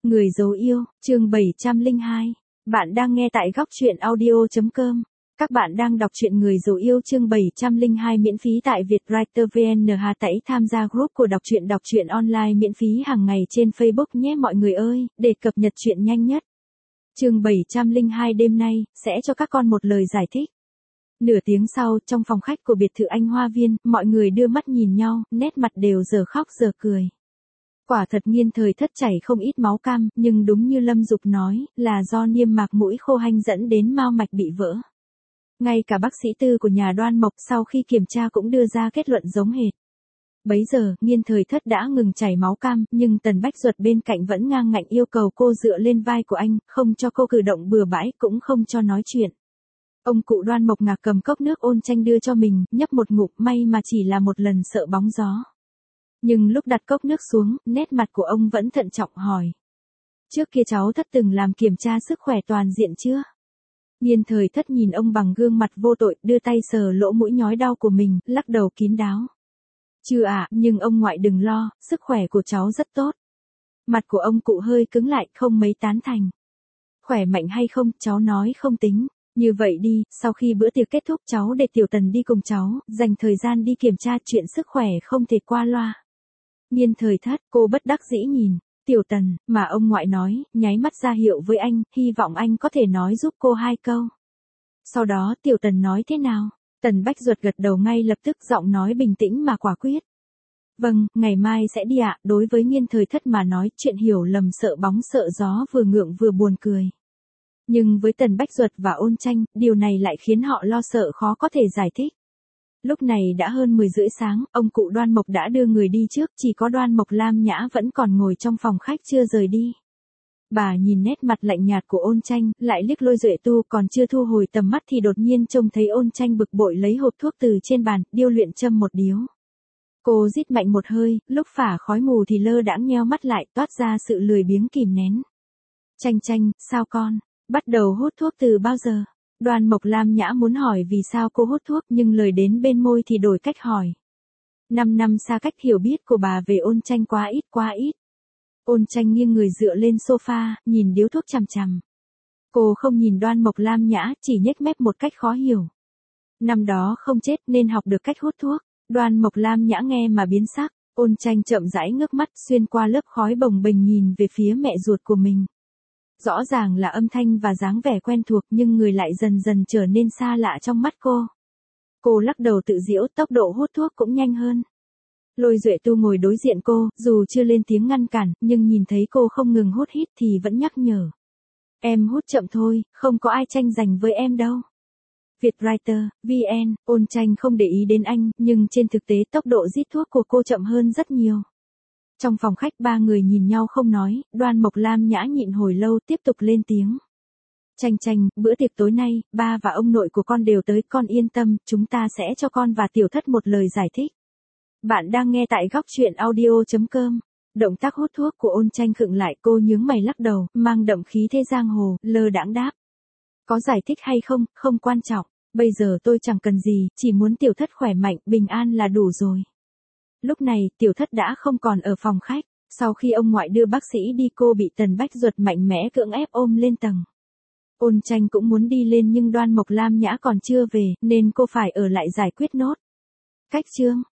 Người dấu yêu, chương 702. Bạn đang nghe tại góc truyện audio.com. Các bạn đang đọc truyện Người dấu yêu chương 702 miễn phí tại Vietwriter VN. Hãy tham gia group của đọc truyện online miễn phí hàng ngày trên Facebook nhé mọi người ơi, để cập nhật truyện nhanh nhất. Chương 702 đêm nay, sẽ cho các con một lời giải thích. Nửa tiếng sau, trong phòng khách của biệt thự Anh Hoa Viên, mọi người đưa mắt nhìn nhau, nét mặt đều giờ khóc giờ cười. Quả thật Nghiên Thời Thất chảy không ít máu cam, nhưng đúng như Lâm Dục nói, là do niêm mạc mũi khô hanh dẫn đến mao mạch bị vỡ. Ngay cả bác sĩ tư của nhà Đoan Mộc sau khi kiểm tra cũng đưa ra kết luận giống hệt. Bấy giờ, Nghiên Thời Thất đã ngừng chảy máu cam, nhưng Tần Bách Duật bên cạnh vẫn ngang ngạnh yêu cầu cô dựa lên vai của anh, không cho cô cử động bừa bãi, cũng không cho nói chuyện. Ông cụ Đoan Mộc ngạc cầm cốc nước Ôn Tranh đưa cho mình, nhấp một ngụm, may mà chỉ là một lần sợ bóng gió. Nhưng lúc đặt cốc nước xuống, nét mặt của ông vẫn thận trọng hỏi. Trước kia cháu Thất từng làm kiểm tra sức khỏe toàn diện chưa? Nghiên Thời Thất nhìn ông bằng gương mặt vô tội, đưa tay sờ lỗ mũi nhói đau của mình, lắc đầu kín đáo. Chưa ạ, nhưng ông ngoại đừng lo, sức khỏe của cháu rất tốt. Mặt của ông cụ hơi cứng lại, không mấy tán thành. Khỏe mạnh hay không, cháu nói không tính. Như vậy đi, sau khi bữa tiệc kết thúc cháu để Tiểu Tần đi cùng cháu, dành thời gian đi kiểm tra chuyện sức khỏe không thể qua loa. Nghiên Thời Thất, cô bất đắc dĩ nhìn. Tiểu Tần, mà ông ngoại nói, nháy mắt ra hiệu với anh, hy vọng anh có thể nói giúp cô 2 câu. Sau đó Tiểu Tần nói thế nào? Tần Bách Duật gật đầu ngay lập tức, giọng nói bình tĩnh mà quả quyết. Vâng, ngày mai sẽ đi ạ. Đối với Nghiên Thời Thất mà nói, chuyện hiểu lầm sợ bóng sợ gió vừa ngượng vừa buồn cười. Nhưng với Tần Bách Duật và Ôn Tranh, điều này lại khiến họ lo sợ khó có thể giải thích. Lúc này đã hơn 10 rưỡi sáng, ông cụ Đoan Mộc đã đưa người đi trước, chỉ có Đoan Mộc Lam Nhã vẫn còn ngồi trong phòng khách chưa rời đi. Bà nhìn nét mặt lạnh nhạt của Ôn Tranh, lại liếc Lôi Duệ Tu, còn chưa thu hồi tầm mắt thì đột nhiên trông thấy Ôn Tranh bực bội lấy hộp thuốc từ trên bàn, điêu luyện châm một điếu. Cô rít mạnh một hơi, lúc phả khói mù thì lơ đãng nheo mắt lại, toát ra sự lười biếng kìm nén. Tranh, sao con? Bắt đầu hút thuốc từ bao giờ? Đoan Mộc Lam Nhã muốn hỏi vì sao cô hút thuốc nhưng lời đến bên môi thì đổi cách hỏi. 5 năm xa cách hiểu biết của bà về Ôn Tranh quá ít. Ôn Tranh nghiêng người dựa lên sofa, nhìn điếu thuốc chằm chằm. Cô không nhìn Đoan Mộc Lam Nhã, chỉ nhếch mép một cách khó hiểu. Năm đó không chết nên học được cách hút thuốc. Đoan Mộc Lam Nhã nghe mà biến sắc. Ôn Tranh chậm rãi ngước mắt xuyên qua lớp khói bồng bềnh nhìn về phía mẹ ruột của mình. Rõ ràng là âm thanh và dáng vẻ quen thuộc nhưng người lại dần dần trở nên xa lạ trong mắt cô. Cô lắc đầu tự giễu, tốc độ hút thuốc cũng nhanh hơn. Lôi Duệ Tu ngồi đối diện cô, dù chưa lên tiếng ngăn cản, nhưng nhìn thấy cô không ngừng hút hít thì vẫn nhắc nhở. Em hút chậm thôi, không có ai tranh giành với em đâu. Vietwriter, VN, Ôn Tranh không để ý đến anh, nhưng trên thực tế tốc độ rít thuốc của cô chậm hơn rất nhiều. Trong phòng khách 3 người nhìn nhau không nói, Đoan Mộc Lam Nhã nhịn hồi lâu tiếp tục lên tiếng. Tranh, bữa tiệc tối nay, ba và ông nội của con đều tới, con yên tâm, chúng ta sẽ cho con và Tiểu Thất một lời giải thích. Bạn đang nghe tại góc truyện audio.com. Động tác hút thuốc của Ôn Tranh khựng lại, cô nhướng mày lắc đầu, mang đậm khí thế giang hồ, lơ đãng đáp. Có giải thích hay không, không quan trọng, bây giờ tôi chẳng cần gì, chỉ muốn Tiểu Thất khỏe mạnh, bình an là đủ rồi. Lúc này, Tiểu Thất đã không còn ở phòng khách, sau khi ông ngoại đưa bác sĩ đi cô bị Tần Bách Duật mạnh mẽ cưỡng ép ôm lên tầng. Ôn Tranh cũng muốn đi lên nhưng Đoan Mộc Lam Nhã còn chưa về, nên cô phải ở lại giải quyết nốt. Cách chương